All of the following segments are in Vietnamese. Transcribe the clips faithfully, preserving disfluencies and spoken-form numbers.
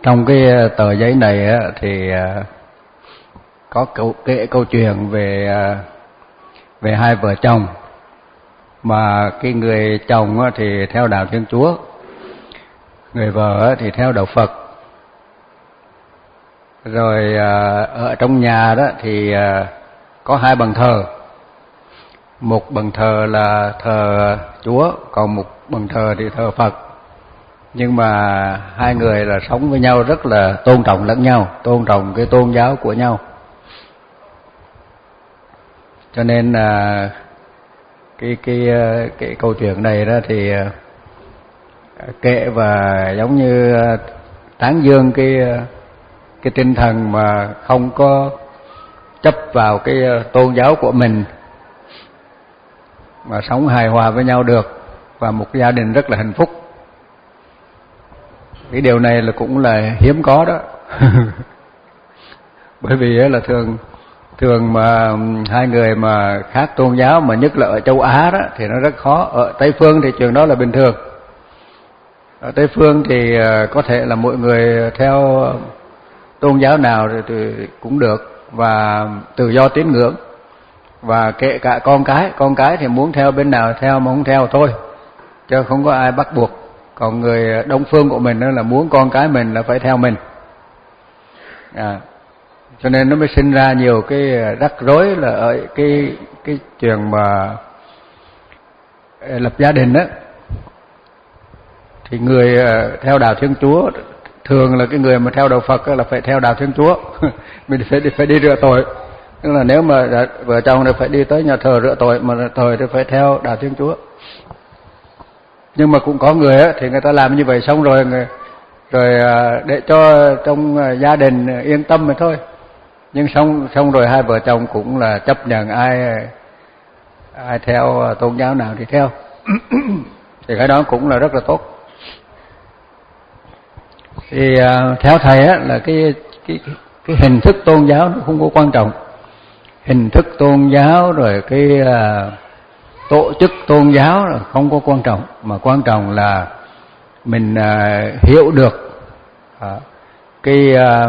Trong cái tờ giấy này á, thì có câu, kể câu chuyện về về hai vợ chồng, mà cái người chồng á, thì theo đạo Thiên Chúa, người vợ á, thì theo đạo Phật. Rồi ở trong nhà đó thì có hai bàn thờ, một bàn thờ là thờ Chúa, còn một bàn thờ thì thờ Phật. Nhưng mà hai người là sống với nhau rất là tôn trọng lẫn nhau, tôn trọng cái tôn giáo của nhau. Cho nên là cái cái cái câu chuyện này đó thì kể và giống như tán dương cái cái tinh thần mà không có chấp vào cái tôn giáo của mình, mà sống hài hòa với nhau được, và một gia đình rất là hạnh phúc. Cái điều này là cũng là hiếm có đó. Bởi vì là thường thường mà hai người mà khác tôn giáo, mà nhất là ở châu Á đó, thì nó rất khó. Ở Tây phương thì chuyện đó là bình thường. Ở Tây phương thì có thể là mọi người theo tôn giáo nào thì cũng được, và tự do tín ngưỡng, và kể cả con cái con cái thì muốn theo bên nào theo, mà không theo thôi, chứ không có ai bắt buộc. Còn người Đông phương của mình đó là muốn con cái mình là phải theo mình, à, cho nên nó mới sinh ra nhiều cái rắc rối là ở cái cái chuyện mà lập gia đình đó. Thì người theo đạo Thiên Chúa, thường là cái người mà theo đạo Phật là phải theo đạo Thiên Chúa. Mình phải đi, phải đi rửa tội, tức là nếu mà vợ chồng thì phải đi tới nhà thờ rửa tội, mà tội thì phải theo đạo Thiên Chúa. Nhưng mà cũng có người á, thì người ta làm như vậy xong rồi người, rồi để cho trong gia đình yên tâm mà thôi. Nhưng xong xong rồi hai vợ chồng cũng là chấp nhận ai ai theo tôn giáo nào thì theo. Thì cái đó cũng là rất là tốt. Thì theo thầy á, là cái cái cái hình thức tôn giáo nó không có quan trọng. Hình thức tôn giáo rồi cái uh, tổ chức tôn giáo là không có quan trọng, mà quan trọng là mình uh, hiểu được uh, cái, uh,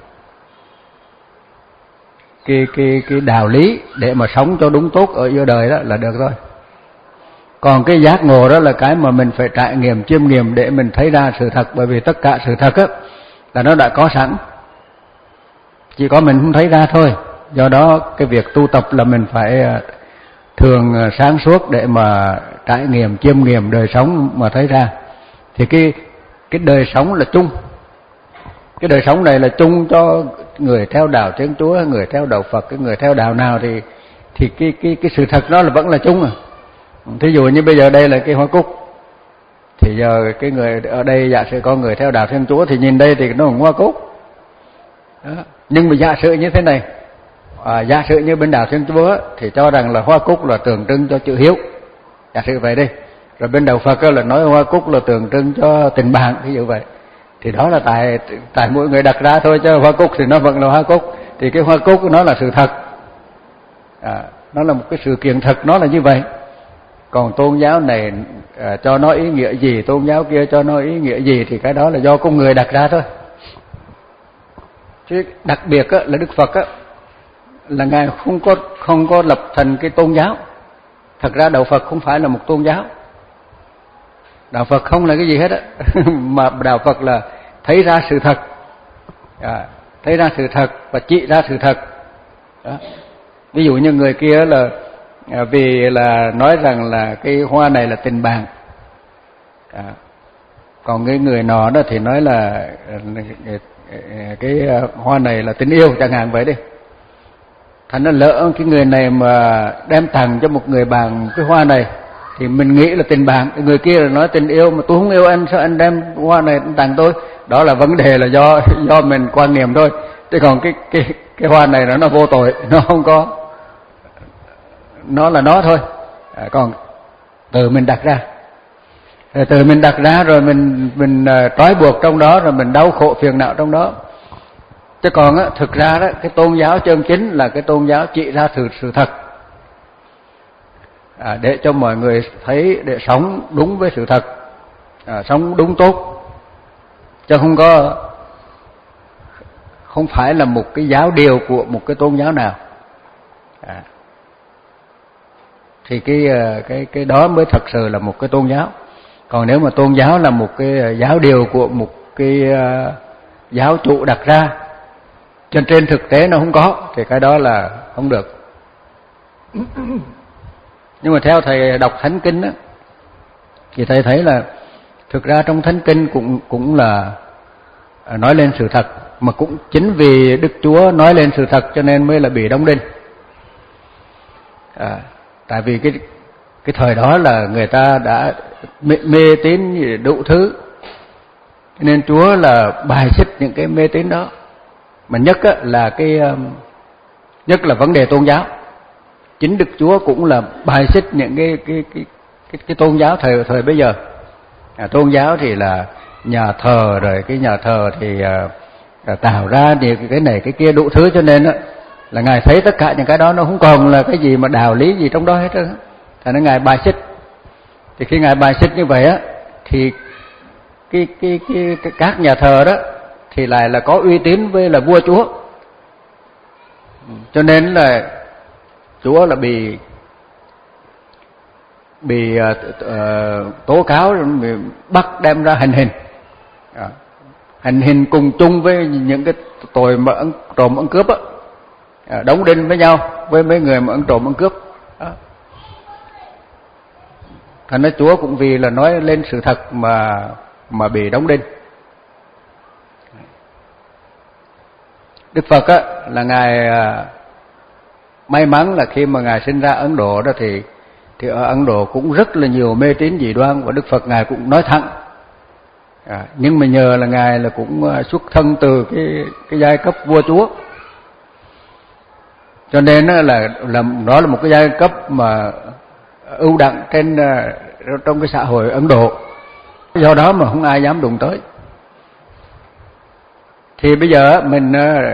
cái cái cái đạo lý để mà sống cho đúng tốt ở giữa đời, đó là được rồi. Còn cái giác ngộ đó là cái mà mình phải trải nghiệm, chiêm nghiệm để mình thấy ra sự thật. Bởi vì tất cả sự thật á là nó đã có sẵn, chỉ có mình không thấy ra thôi. Do đó cái việc tu tập là mình phải thường sáng suốt để mà trải nghiệm, chiêm nghiệm đời sống mà thấy ra. Thì cái cái đời sống là chung. Cái đời sống này là chung cho người theo đạo Thiên Chúa, người theo đạo Phật, cái người theo đạo nào thì thì cái cái cái sự thật đó là vẫn là chung à. Thí dụ như bây giờ đây là cái hoa cúc, thì giờ cái người ở đây giả sử có người theo đạo Thiên Chúa thì nhìn đây thì nó là hoa cúc đó. Nhưng mà giả sử như thế này, à, giả sử như bên đạo Thiên Chúa thì cho rằng là hoa cúc là tượng trưng cho chữ hiếu, giả sử vậy đi. Rồi bên đạo Phật là nói hoa cúc là tượng trưng cho tình bạn, ví dụ vậy. Thì đó là tại tại mỗi người đặt ra thôi, chứ hoa cúc thì nó vẫn là hoa cúc. Thì cái hoa cúc nó là sự thật, à, nó là một cái sự kiện thật, nó là như vậy. Còn tôn giáo này à, cho nó ý nghĩa gì, tôn giáo kia cho nó ý nghĩa gì, thì cái đó là do con người đặt ra thôi. Chứ đặc biệt á, là Đức Phật á, là Ngài không có không có lập thành cái tôn giáo. Thật ra đạo Phật không phải là một tôn giáo. Đạo Phật không là cái gì hết á. Mà đạo Phật là thấy ra sự thật, à, thấy ra sự thật và chỉ ra sự thật đó. Ví dụ như người kia là à, vì là nói rằng là cái hoa này là tình bạn, à, còn cái người nọ đó thì nói là cái hoa này là tình yêu chẳng hạn vậy đi. Thành nó lỡ cái người này mà đem tặng cho một người bạn cái hoa này thì mình nghĩ là tình bạn, cái người kia là nói tình yêu, mà tôi không yêu anh, sao anh đem hoa này tặng tôi? Đó là vấn đề là do do mình quan niệm thôi. Chứ còn cái cái cái hoa này là nó vô tội, nó không có, nó là nó thôi. À, còn từ mình đặt ra, từ mình đặt ra rồi mình mình uh, trói buộc trong đó, rồi mình đau khổ phiền não trong đó. Chứ còn á, thực ra đó, cái tôn giáo chân chính là cái tôn giáo chỉ ra sự sự thật, à, để cho mọi người thấy, để sống đúng với sự thật, à, sống đúng tốt, chứ không có không phải là một cái giáo điều của một cái tôn giáo nào. À, thì cái cái cái đó mới thật sự là một cái tôn giáo. Còn nếu mà tôn giáo là một cái giáo điều của một cái giáo chủ đặt ra, trên trên thực tế nó không có, thì cái đó là không được. Nhưng mà theo thầy đọc Thánh Kinh á, thì thầy thấy là thực ra trong Thánh Kinh cũng cũng là nói lên sự thật, mà cũng chính vì Đức Chúa nói lên sự thật cho nên mới là bị đóng đinh. À, tại vì cái cái thời đó là người ta đã mê, mê tín đủ thứ, nên Chúa là bài xích những cái mê tín đó. Mà nhất á, là cái nhất là vấn đề tôn giáo. Chính Đức Chúa cũng là bài xích những cái cái cái cái, cái tôn giáo thời thời bây giờ. À, tôn giáo thì là nhà thờ, rồi cái nhà thờ thì à, tạo ra thì cái này cái kia đủ thứ, cho nên á, là Ngài thấy tất cả những cái đó nó không còn là cái gì mà đạo lý gì trong đó hết á. Thành ra Ngài bài xích. Thì khi Ngài bài xích như vậy á, thì cái, cái, cái, cái các nhà thờ đó thì lại là có uy tín với là vua chúa, cho nên là Chúa là bị bị uh, uh, tố cáo, bị bắt đem ra hành hình, à, hành hình cùng chung với những cái tội mà ăn trộm ăn cướp á, à, đóng đinh với nhau với mấy người mà ăn trộm ăn cướp. Đó. Thành ra Chúa cũng vì là nói lên sự thật mà mà bị đóng đinh. Đức Phật á, là Ngài à, may mắn là khi mà Ngài sinh ra Ấn Độ đó thì thì ở Ấn Độ cũng rất là nhiều mê tín dị đoan, và Đức Phật Ngài cũng nói thẳng. À, nhưng mà nhờ là Ngài là cũng xuất thân từ cái cái giai cấp vua chúa, cho nên là là đó là một cái giai cấp mà ưu đẳng trên trong cái xã hội Ấn Độ, do đó mà không ai dám đụng tới. Thì bây giờ mình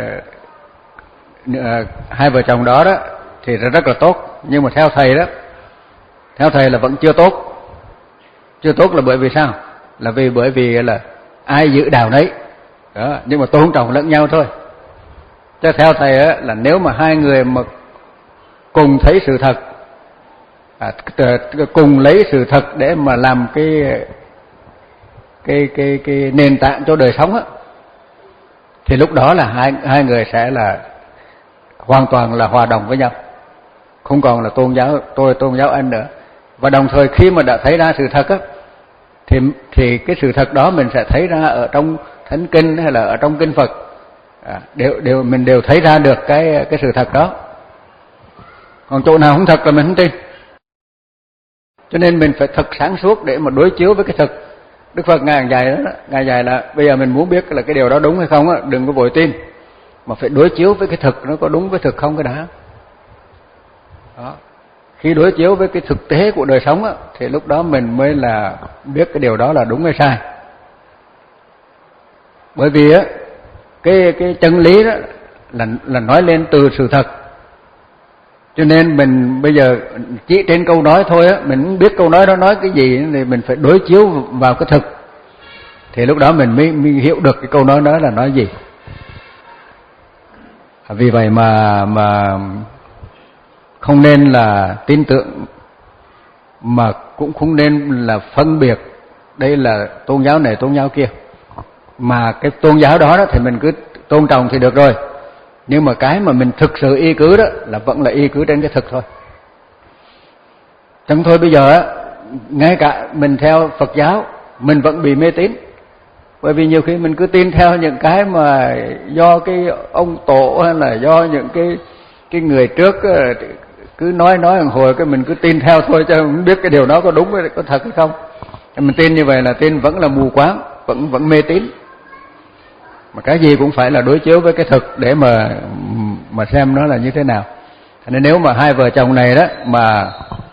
hai vợ chồng đó đó thì rất là tốt, nhưng mà theo thầy đó, theo thầy là vẫn chưa tốt. Chưa tốt là bởi vì sao? Là vì bởi vì là ai giữ đạo nấy đó, nhưng mà tôn trọng lẫn nhau thôi. Chứ theo thầy á, là nếu mà hai người mà cùng thấy sự thật, à, cùng lấy sự thật để mà làm cái cái cái cái nền tảng cho đời sống á, thì lúc đó là hai hai người sẽ là hoàn toàn là hòa đồng với nhau, không còn là tôn giáo tôi tôn giáo anh nữa. Và đồng thời khi mà đã thấy ra sự thật á, thì thì cái sự thật đó mình sẽ thấy ra ở trong Thánh Kinh hay là ở trong Kinh Phật, à, đều đều mình đều thấy ra được cái cái sự thật đó. Còn chỗ nào không thật là mình không tin. Cho nên mình phải thật sáng suốt để mà đối chiếu với cái thực. Đức Phật Ngài dạy đó, Ngài dạy là bây giờ mình muốn biết là cái điều đó đúng hay không á, đừng có vội tin, mà phải đối chiếu với cái thực, nó có đúng với thực không cái đã. Đó. Khi đối chiếu với cái thực tế của đời sống á, thì lúc đó mình mới là biết cái điều đó là đúng hay sai. Bởi vì á, cái cái chân lý đó là là nói lên từ sự thật. Cho nên mình bây giờ chỉ trên câu nói thôi á, mình không biết câu nói đó nói cái gì thì mình phải đối chiếu vào cái thực. Thì lúc đó mình mới, mới hiểu được cái câu nói đó là nói gì. Vì vậy mà mà không nên là tin tưởng, mà cũng không nên là phân biệt đây là tôn giáo này tôn giáo kia. Mà cái tôn giáo đó, đó thì mình cứ tôn trọng thì được rồi. Nhưng mà cái mà mình thực sự y cứ đó là vẫn là y cứ trên cái thực thôi. Chẳng thôi bây giờ á, ngay cả mình theo Phật giáo mình vẫn bị mê tín. Bởi vì nhiều khi mình cứ tin theo những cái mà do cái ông tổ hay là do những cái cái người trước cứ nói nói một hồi cái mình cứ tin theo thôi, chứ không biết cái điều đó có đúng hay có thật hay không. Mình tin như vậy là tin vẫn là mù quáng, vẫn vẫn mê tín. Mà cái gì cũng phải là đối chiếu với cái thực để mà mà xem nó là như thế nào. Nên nếu mà hai vợ chồng này đó mà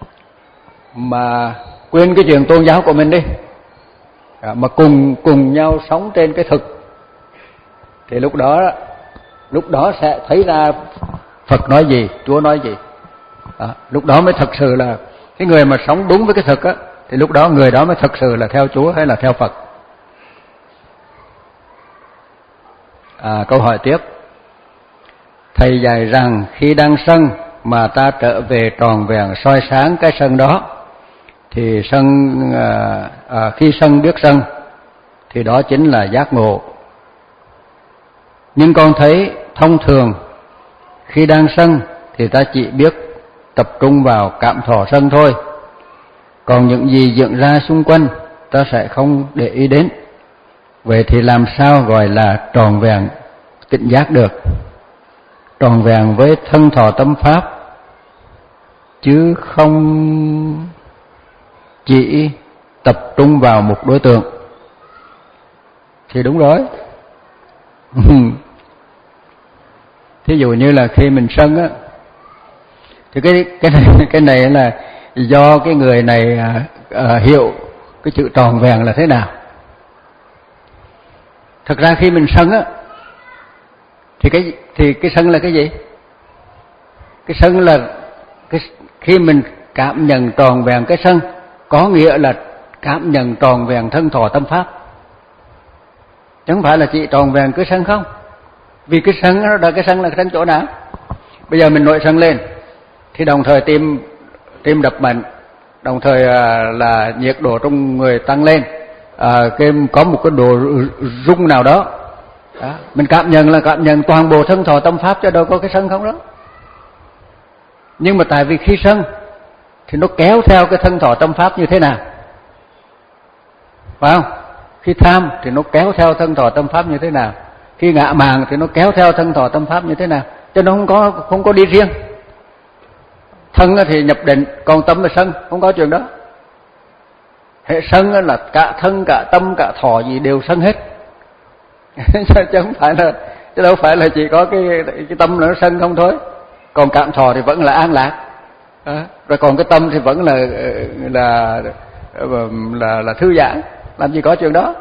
mà quên cái chuyện tôn giáo của mình đi, mà cùng cùng nhau sống trên cái thực, thì lúc đó lúc đó sẽ thấy ra Phật nói gì, Chúa nói gì. Đó, lúc đó mới thật sự là cái người mà sống đúng với cái thực á, thì lúc đó người đó mới thật sự là theo Chúa hay là theo Phật. À, câu hỏi tiếp. Thầy dạy rằng khi đang sân mà ta trở về tròn vẹn soi sáng cái sân đó, thì sân à, à, khi sân biết sân thì đó chính là giác ngộ. Nhưng con thấy thông thường khi đang sân thì ta chỉ biết tập trung vào cảm thọ sân thôi, còn những gì diễn ra xung quanh ta sẽ không để ý đến. Vậy thì làm sao gọi là tròn vẹn tỉnh giác được? Tròn vẹn với thân thọ tâm pháp, chứ không chỉ tập trung vào một đối tượng. Thì đúng rồi. Thí dụ như là khi mình sân á, thì cái cái này, cái này là do cái người này à, à, hiểu cái chữ tròn vẹn là thế nào. Thật ra khi mình sân á, thì cái thì cái sân là cái gì? Cái sân là cái khi mình cảm nhận tròn vẹn cái sân, có nghĩa là cảm nhận tròn vẹn thân thọ tâm pháp, chứ không phải là chỉ tròn vẹn cái sân không. Vì cái sân đó là cái sân là cái sân chỗ nào? Bây giờ mình nổi sân lên thì đồng thời tim tim đập mạnh, đồng thời à, là nhiệt độ trong người tăng lên, à, cái có một cái độ rung nào đó. Đó, mình cảm nhận là cảm nhận toàn bộ thân thọ tâm pháp, chứ đâu có cái sân không đó. Nhưng mà tại vì khi sân thì nó kéo theo cái thân thọ tâm pháp như thế nào, phải không? Khi tham thì nó kéo theo thân thọ tâm pháp như thế nào, khi ngã màng thì nó kéo theo thân thọ tâm pháp như thế nào, cho nó không có không có đi riêng. Thân thì nhập định, còn tâm là sân, không có chuyện đó. Hệ sân là cả thân, cả tâm, cả thọ gì đều sân hết. Chứ không phải là, chứ đâu phải là chỉ có cái cái tâm là nó sân không thôi. Còn cảm thọ thì vẫn là an lạc, à, rồi còn cái tâm thì vẫn là là là là, là thư giãn, làm gì có chuyện đó.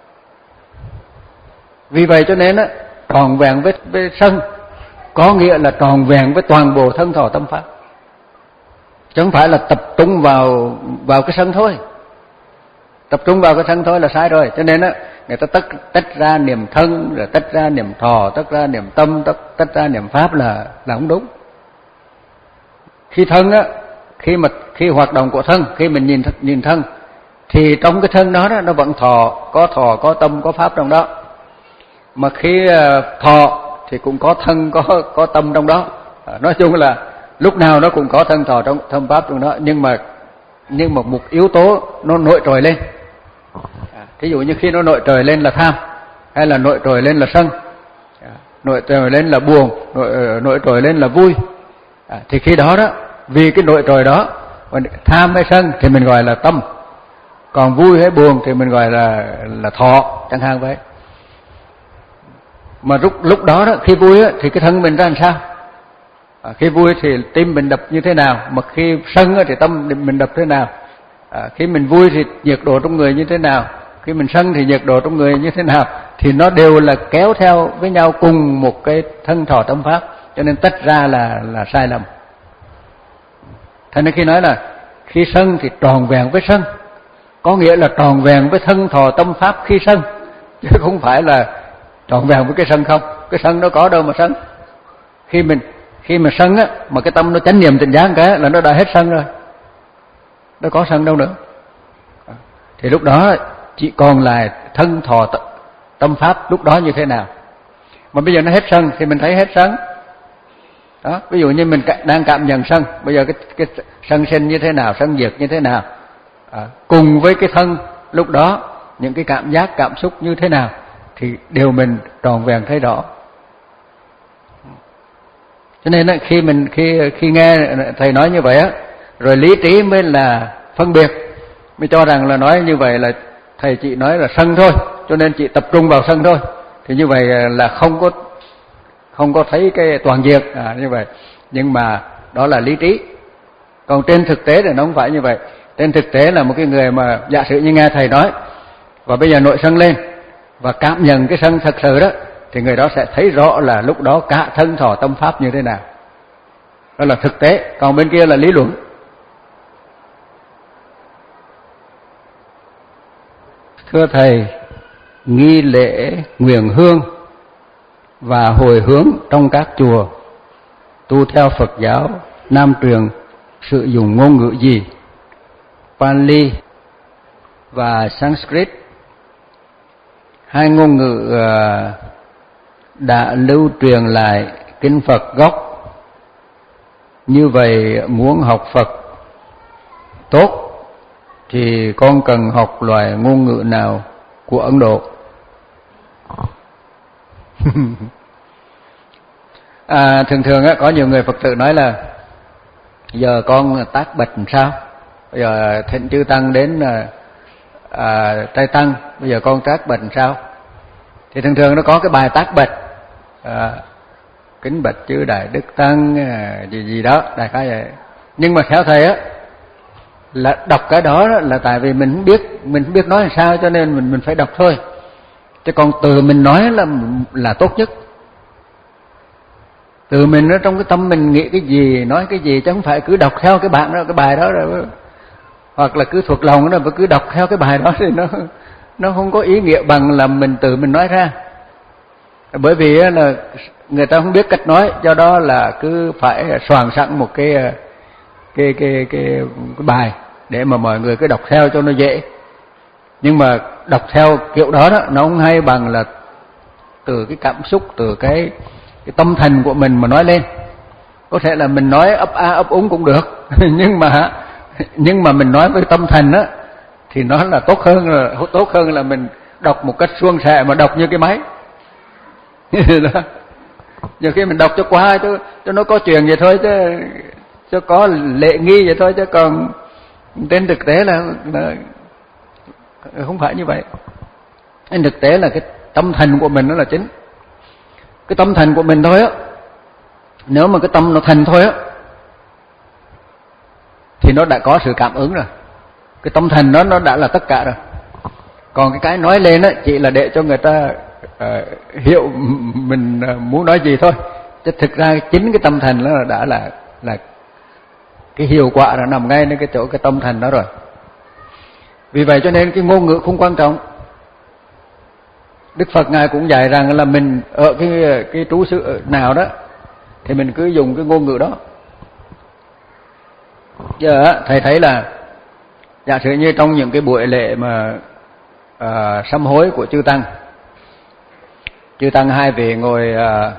Vì vậy cho nên á, tròn vẹn với, với sân có nghĩa là tròn vẹn với toàn bộ thân thọ tâm pháp, chứ không phải là tập trung vào vào cái sân thôi. Tập trung vào cái sân thôi là sai rồi. Cho nên á, người ta tách tách ra niệm thân, rồi tách ra niệm thọ, tách ra niệm tâm, tách tách ra niệm pháp là là không đúng. Khi thân á, khi mà khi hoạt động của thân, khi mình nhìn nhìn thân thì trong cái thân đó, đó nó vẫn thọ, có thọ, có tâm, có pháp trong đó. Mà khi thọ thì cũng có thân, có có tâm trong đó. Nói chung là lúc nào nó cũng có thân thọ trong tâm pháp trong đó, nhưng mà nhưng mà một yếu tố nó nổi trội lên. À, thí dụ như khi nó nổi trội lên là tham, hay là nổi trội lên là sân, à, nổi trội lên là buồn, nổi, nổi trội lên là vui, à, thì khi đó đó, vì cái nổi trội đó, tham hay sân thì mình gọi là tâm, còn vui hay buồn thì mình gọi là là thọ, chẳng hạn vậy. Mà lúc lúc đó đó, khi vui á, thì cái thân mình ra làm sao? À, khi vui thì tim mình đập như thế nào, mà khi sân á, thì tâm mình đập thế nào? À, khi mình vui thì nhiệt độ trong người như thế nào, khi mình sân thì nhiệt độ trong người như thế nào, thì nó đều là kéo theo với nhau cùng một cái thân thọ tâm pháp, cho nên tách ra là là sai lầm. Thế nên khi nói là khi sân thì tròn vẹn với sân, có nghĩa là tròn vẹn với thân thọ tâm pháp khi sân, chứ không phải là tròn vẹn với cái sân không. Cái sân nó có đâu mà sân. Khi mình khi mà sân á, mà cái tâm nó chánh niệm tỉnh giác cái là nó đã hết sân rồi, nó có sân đâu nữa. Thì lúc đó chỉ còn là thân thọ tâm pháp lúc đó như thế nào. Mà bây giờ nó hết sân thì mình thấy hết sân. Đó, ví dụ như mình đang cảm nhận sân, bây giờ cái cái sân sinh như thế nào, sân diệt như thế nào, à, cùng với cái thân lúc đó những cái cảm giác cảm xúc như thế nào thì đều mình tròn vẹn thấy rõ. Cho nên khi mình khi khi nghe thầy nói như vậy á, rồi lý trí mới là phân biệt, mới cho rằng là nói như vậy là thầy chỉ nói là sân thôi, cho nên chỉ tập trung vào sân thôi, thì như vậy là không có không có thấy cái toàn diện, à, như vậy. Nhưng mà đó là lý trí, còn trên thực tế thì nó không phải như vậy. Trên thực tế là một cái người mà giả sử như nghe thầy nói và bây giờ nổi sân lên và cảm nhận cái sân thật sự đó, thì người đó sẽ thấy rõ là lúc đó cả thân thọ tâm pháp như thế nào. Đó là thực tế, còn bên kia là lý luận. Thưa thầy, nghi lễ nguyện hương và hồi hướng trong các chùa tu theo Phật giáo Nam truyền sử dụng ngôn ngữ gì? Pali và Sanskrit, hai ngôn ngữ đã lưu truyền lại kinh Phật gốc. Như vậy muốn học Phật tốt thì con cần học loại ngôn ngữ nào của Ấn Độ? à, thường thường á, có nhiều người Phật tử nói là giờ con tác bạch sao? Bây giờ thịnh chư tăng đến à, trai tăng, bây giờ con tác bạch sao? Thì thường thường nó có cái bài tác bạch, à, kính bạch chư đại đức tăng à, gì gì đó, đại khái vậy. Nhưng mà theo thầy á, là đọc cái đó là tại vì mình không biết, mình không biết nói làm sao, cho nên mình mình phải đọc thôi. Chứ còn từ mình nói là là tốt nhất. Từ mình ở trong cái tâm mình nghĩ cái gì, nói cái gì, chứ không phải cứ đọc theo cái bạn đó, cái bài đó rồi, hoặc là cứ thuộc lòng nó, và cứ đọc theo cái bài đó thì nó nó không có ý nghĩa bằng là mình tự mình nói ra. Bởi vì là người ta không biết cách nói, do đó là cứ phải soạn sẵn một cái cái cái cái, cái bài để mà mọi người cứ đọc theo cho nó dễ. Nhưng mà đọc theo kiểu đó đó, nó không hay bằng là từ cái cảm xúc, từ cái cái tâm thành của mình mà nói lên. Có thể là mình nói ấp a ấp úng cũng được, nhưng mà nhưng mà mình nói với tâm thành á thì nó là tốt hơn, là tốt hơn là mình đọc một cách suôn sẻ mà đọc như cái máy. Đó. Nhiều khi mình đọc cho qua cho cho nó có chuyện vậy thôi, chứ cho có lễ nghi vậy thôi, chứ còn trên thực tế là, là không phải như vậy. Trên thực tế là cái tâm thành của mình nó là chính. Cái tâm thành của mình thôi á, nếu mà cái tâm nó thành thôi á thì nó đã có sự cảm ứng rồi. Cái tâm thành đó nó đã là tất cả rồi. Còn cái cái nói lên á chỉ là để cho người ta uh, hiểu mình muốn nói gì thôi. Chứ thực ra chính cái tâm thành nó đã là là cái hiệu quả là nằm ngayในcái chỗ cái tâm thành đó rồi. Vì vậy cho nên cái ngôn ngữ không quan trọng. Đức Phật ngài cũng dạy rằng là mình ở cái cái trú xứ nào đó thì mình cứ dùng cái ngôn ngữ đó. Giờ thầy thấy là giả sử như trong những cái buổi lễ mà à, sám hối của chư tăng, chư tăng hai vị ngồi à,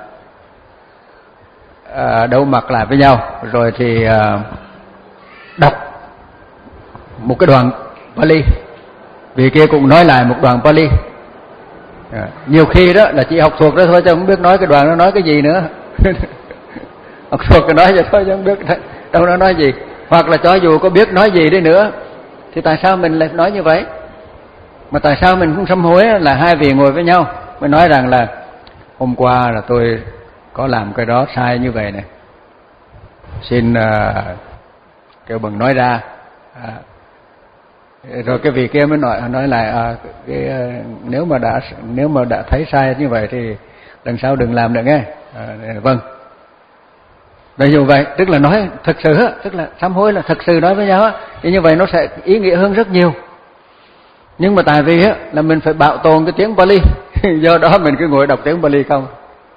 à, đâu mặt lại với nhau, rồi thì à, đọc một cái đoạn Pali, vị kia cũng nói lại một đoạn Pali. À, nhiều khi đó là chỉ học thuộc đó thôi, chứ không biết nói cái đoạn nó nói cái gì nữa. Học thuộc cái nói vậy thôi chứ không biết đâu nó nói gì. Hoặc là cho dù có biết nói gì đi nữa thì tại sao mình lại nói như vậy? Mà tại sao mình không sám hối là hai vị ngồi với nhau mới nói rằng là hôm qua là tôi có làm cái đó sai như vậy này, xin uh, kêu bằng nói ra. À, rồi cái vị kia mới nói nói lại à, cái, nếu mà đã nếu mà đã thấy sai như vậy thì lần sau đừng làm nữa nghe. À, vâng. Ví dụ vậy, tức là nói thật sự, tức là sám hối là thật sự nói với nhau, thì như vậy nó sẽ ý nghĩa hơn rất nhiều. Nhưng mà tại vì là mình phải bảo tồn cái tiếng Pali, do đó mình cứ ngồi đọc tiếng Pali không.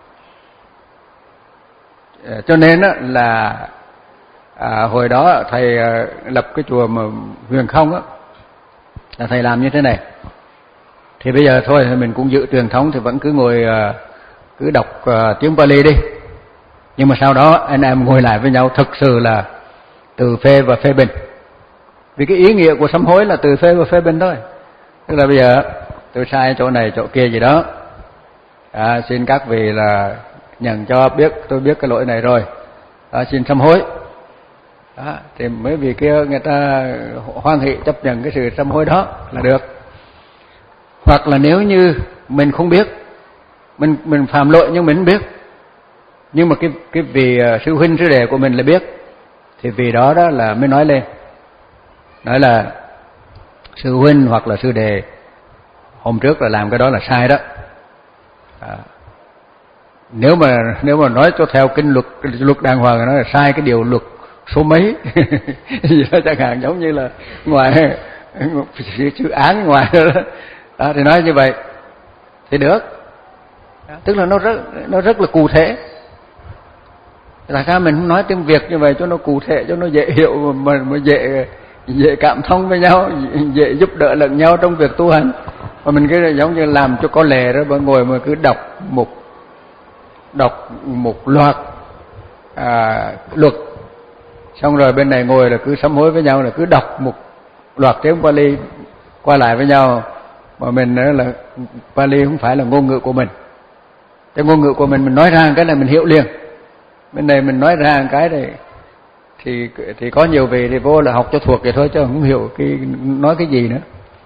Cho nên là à, hồi đó thầy lập cái chùa mà Huyền Không á, là thầy làm như thế này. Thì bây giờ thôi mình cũng giữ truyền thống, thì vẫn cứ ngồi cứ đọc tiếng Pali đi. Nhưng mà sau đó anh em ngồi lại với nhau thực sự là từ phê và phê bình. Vì cái ý nghĩa của sám hối là từ phê và phê bình thôi. Tức là bây giờ tôi sai chỗ này chỗ kia gì đó, à, xin các vị là nhận cho biết tôi biết cái lỗi này rồi, à, xin sám hối. Đó, thì mấy vị kia người ta hoan hỷ chấp nhận cái sự sám hối đó là được. Hoặc là nếu như mình không biết, mình mình phạm lỗi nhưng mình không biết, nhưng mà cái cái vị sư huynh sư đệ của mình là biết, thì vì đó đó là mới nói lên, nói là sư huynh hoặc là sư đệ hôm trước là làm cái đó là sai đó. À, nếu mà nếu mà nói cho theo kinh luật luật đàng hoàng nói là sai cái điều luật số mấy gì đó chẳng hạn, giống như là ngoài chữ án ngoài đó, đó thì nói như vậy thì được. Tức là nó rất nó rất là cụ thể. Tại sao mình không nói tiếng Việt như vậy cho nó cụ thể, cho nó dễ hiểu, mà, mà dễ dễ cảm thông với nhau, dễ giúp đỡ lẫn nhau trong việc tu hành. Mà mình cứ giống như làm cho có lệ đó, mà ngồi mà cứ đọc một đọc một loạt à, luật, xong rồi bên này ngồi là cứ sám hối với nhau, là cứ đọc một loạt tiếng Pali qua lại với nhau, mà mình nói là Pali không phải là ngôn ngữ của mình. Cái ngôn ngữ của mình mình nói ra cái này mình hiểu liền, bên này mình nói ra cái này thì thì có nhiều vị thì vô là học cho thuộc vậy thôi chứ không hiểu cái nói cái gì nữa.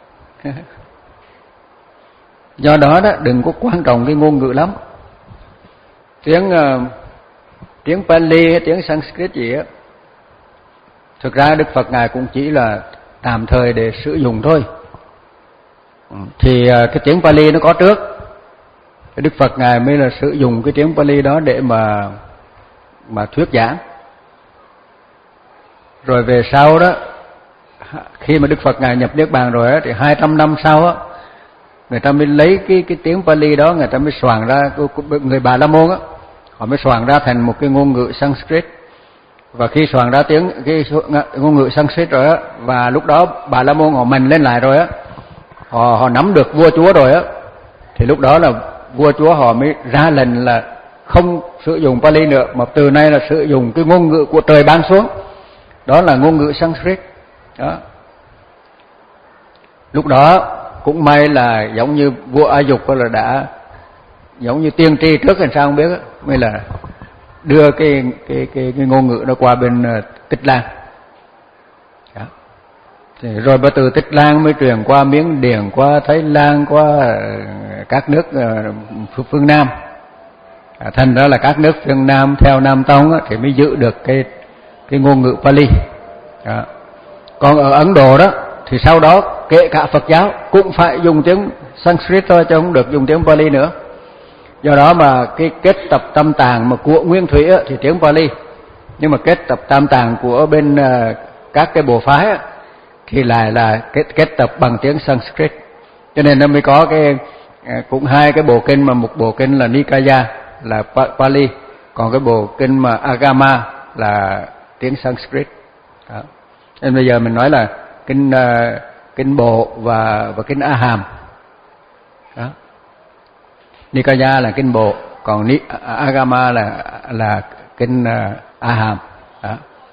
Do đó đó đừng có quan trọng cái ngôn ngữ lắm. Tiếng uh, tiếng Pali hay tiếng Sanskrit gì á, thực ra Đức Phật ngài cũng chỉ là tạm thời để sử dụng thôi. Thì uh, cái tiếng Pali nó có trước, Đức Phật ngài mới là sử dụng cái tiếng Pali đó để mà mà thuyết giảng. Rồi về sau đó, khi mà Đức Phật ngài nhập niết bàn rồi á, thì hai trăm năm sau á, người ta mới lấy cái cái tiếng Pali đó, người ta mới soạn ra, người Bà La Môn á, họ mới soạn ra thành một cái ngôn ngữ Sanskrit. Và khi soạn ra tiếng cái ngôn ngữ Sanskrit rồi á, và lúc đó Bà La Môn họ mạnh lên lại rồi á, họ họ nắm được vua chúa rồi á, thì lúc đó là vua chúa họ mới ra lệnh là không sử dụng Pali nữa, mà từ nay là sử dụng cái ngôn ngữ của trời ban xuống, đó là ngôn ngữ Sanskrit đó. Lúc đó cũng may là giống như vua A Dục là đã giống như tiên tri trước hay sao không biết, mới là đưa cái cái cái, cái ngôn ngữ đó qua bên uh, Tích Lan. Đó. Thì rồi bắt từ Tích Lan mới truyền qua Miến Điện, qua Thái Lan, qua uh, các nước uh, phương Nam. À, thành ra là các nước phương Nam theo Nam Tông á, thì mới giữ được cái cái ngôn ngữ Pali. Đó. Còn ở Ấn Độ đó thì sau đó kể cả Phật giáo cũng phải dùng tiếng Sanskrit thôi, chứ không được dùng tiếng Pali nữa. Do đó mà cái kết tập tam tạng mà của Nguyên Thủy á, thì tiếng Pali, nhưng mà kết tập tam tạng của bên uh, các cái bộ phái á, thì lại là kết kết tập bằng tiếng Sanskrit. Cho nên nó mới có cái uh, cũng hai cái bộ kinh, mà một bộ kinh là Nikaya là Pali, còn cái bộ kinh mà Agama là tiếng Sanskrit. Đó. Nên bây giờ mình nói là kinh uh, kinh bộ và và kinh A Hàm. Đó. Nikaya là kinh bộ, còn Agama là là kinh uh, A Hàm. Đó.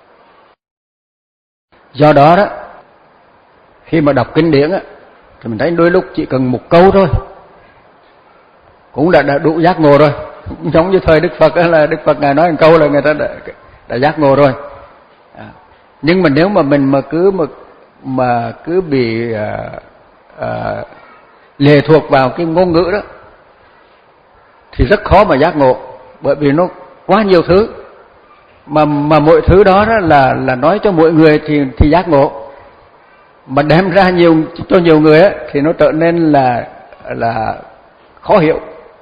Do đó đó, khi mà đọc kinh điển á, thì mình thấy đôi lúc chỉ cần một câu thôi cũng đã, đã đủ giác ngộ rồi. Giống như thời Đức Phật á, là Đức Phật ngài nói một câu là người ta đã, đã giác ngộ rồi. À. Nhưng mà nếu mà mình mà cứ mà mà cứ bị à, à, lệ thuộc vào cái ngôn ngữ đó thì rất khó mà giác ngộ, bởi vì nó quá nhiều thứ, mà mà mọi thứ đó, đó là là nói cho mỗi người thì thì giác ngộ, mà đem ra nhiều cho nhiều người á, thì nó trở nên là là khó hiểu.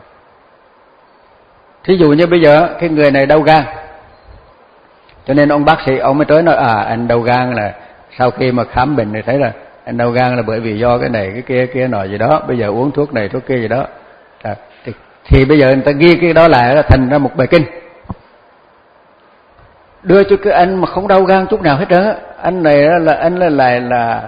Thí dụ như bây giờ cái người này đau gan, cho nên ông bác sĩ ông mới tới nói à anh đau gan là sau khi mà khám bệnh thì thấy là anh đau gan là bởi vì do cái này cái kia kia nọ gì đó, bây giờ uống thuốc này thuốc kia gì đó. À, thì, thì bây giờ người ta ghi cái đó lại là thành ra một bài kinh, đưa cho cái anh mà không đau gan chút nào hết trơn. Anh này là anh là lại là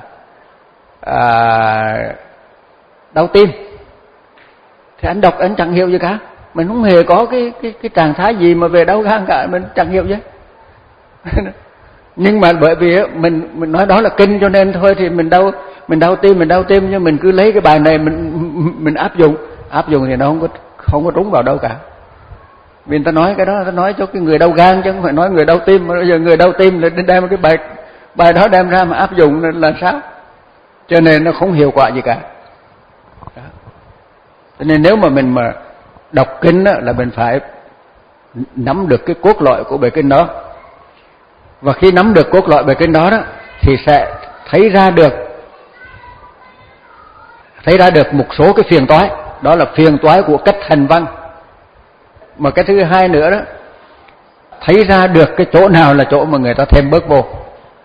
à, đau tim, thì anh đọc anh chẳng hiểu gì cả, mình không hề có cái cái cái trạng thái gì mà về đau gan cả, mình chẳng hiểu chứ. Nhưng mà bởi vì mình mình nói đó là kinh cho nên thôi thì mình đau mình đau tim mình đau tim nhưng mình cứ lấy cái bài này mình mình áp dụng áp dụng thì nó không có không có trúng vào đâu cả. Vì người ta nói cái đó, người ta nói cho cái người đau gan chứ không phải nói người đau tim. Mà bây giờ người đau tim là đem cái bài bài đó đem ra mà áp dụng là sao? Cho nên nó không hiệu quả gì cả. Đó. Cho nên nếu mà mình mà đọc kinh đó, là mình phải nắm được cái cốt lõi của bài kinh đó. Và khi nắm được cốt lõi bài kinh đó đó thì sẽ thấy ra được thấy ra được một số cái phiền toái, đó là phiền toái của cách hành văn. Mà cái thứ hai nữa đó, thấy ra được cái chỗ nào là chỗ mà người ta thêm bớt vô,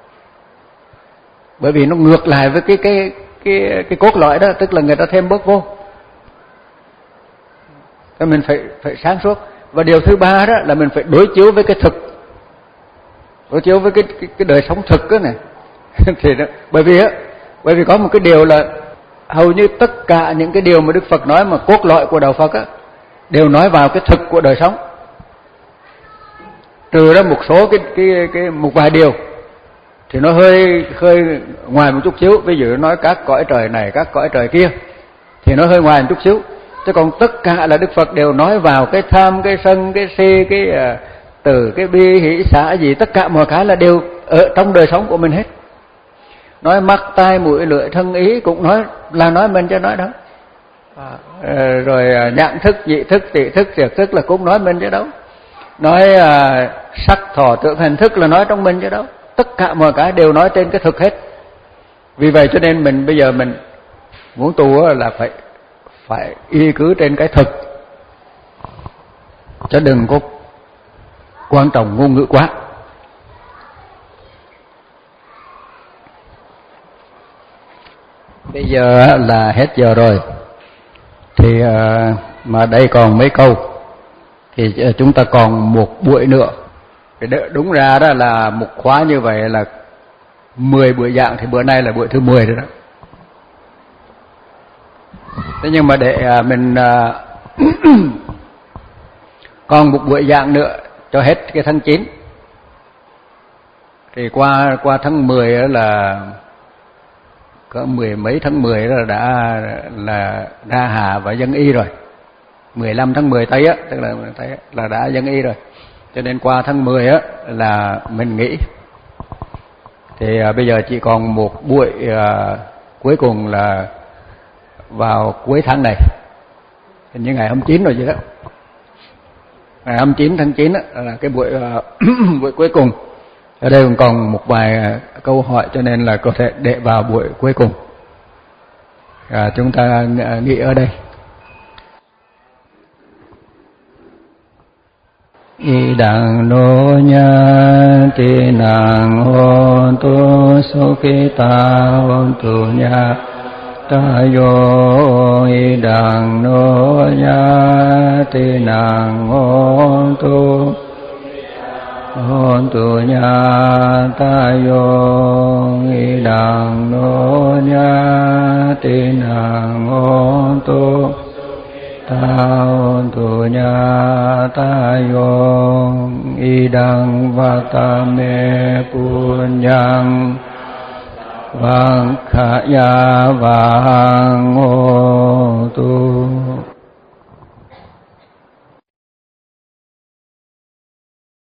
bởi vì nó ngược lại với cái cái cái cái cốt lõi đó, tức là người ta thêm bớt vô. Thì mình phải phải sáng suốt. Và điều thứ ba đó là mình phải đối chiếu với cái thực, đối chiếu với cái cái, cái đời sống thực đó này. Thì đó, bởi vì á, bởi vì có một cái điều là hầu như tất cả những cái điều mà Đức Phật nói mà cốt lõi của đạo Phật á đều nói vào cái thực của đời sống, trừ ra một số cái cái cái một vài điều thì nó hơi hơi ngoài một chút xíu. Ví dụ nói các cõi trời này, các cõi trời kia thì nó hơi ngoài một chút xíu, chứ còn tất cả là Đức Phật đều nói vào cái tham, cái sân, cái si, cái uh, từ, cái bi, hỷ, xả gì, tất cả mọi cái là đều ở trong đời sống của mình hết. Nói mắt, tai, mũi, lưỡi, thân, ý cũng nói là nói mình cho nói đó. À, rồi uh, nhãn thức, nhị thức, tỷ thức, thiệt thức là cũng nói mình chứ đâu. Nói uh, sắc, thọ, tưởng, hành thức là nói trong mình chứ đâu. Tất cả mọi cái đều nói trên cái thực hết. Vì vậy cho nên mình bây giờ mình muốn tu là phải phải y cứ trên cái thực, chứ đừng có quan trọng ngôn ngữ quá. Bây giờ là hết giờ rồi, thì mà đây còn mấy câu thì chúng ta còn một buổi nữa. Đúng ra đó là một khóa như vậy là mười buổi giảng, thì bữa nay là buổi thứ mười rồi đó. Thế nhưng mà để mình còn một buổi giảng nữa cho hết cái tháng chín, thì qua qua tháng mười đó là có mười mấy tháng mười đó đã là Đa Hà và Dân Y rồi. mười lăm tháng mười Tây á, tức là Tây á, là đã Dân Y rồi. Cho nên qua tháng mười á là mình nghỉ. Thì à, bây giờ chỉ còn một buổi à, cuối cùng là vào cuối tháng này, hình như ngày hai mươi chín rồi vậy đó. Ngày hai mươi chín tháng chín á là cái buổi à, buổi cuối cùng. Ở đây còn một vài câu hỏi cho nên là có thể để vào buổi cuối cùng. À, chúng ta nghỉ ở đây. Y đằng nô nha ti nàng hôn tu sukhita hôn tu nha ta yo. Y đằng nô nha ti nàng hôn tu hôn tu nha ta yo. Y đằng nô nha ti nàng hôn tu Tao tu nha ta yo. Idang vatame punyang vang khaya vang o tu.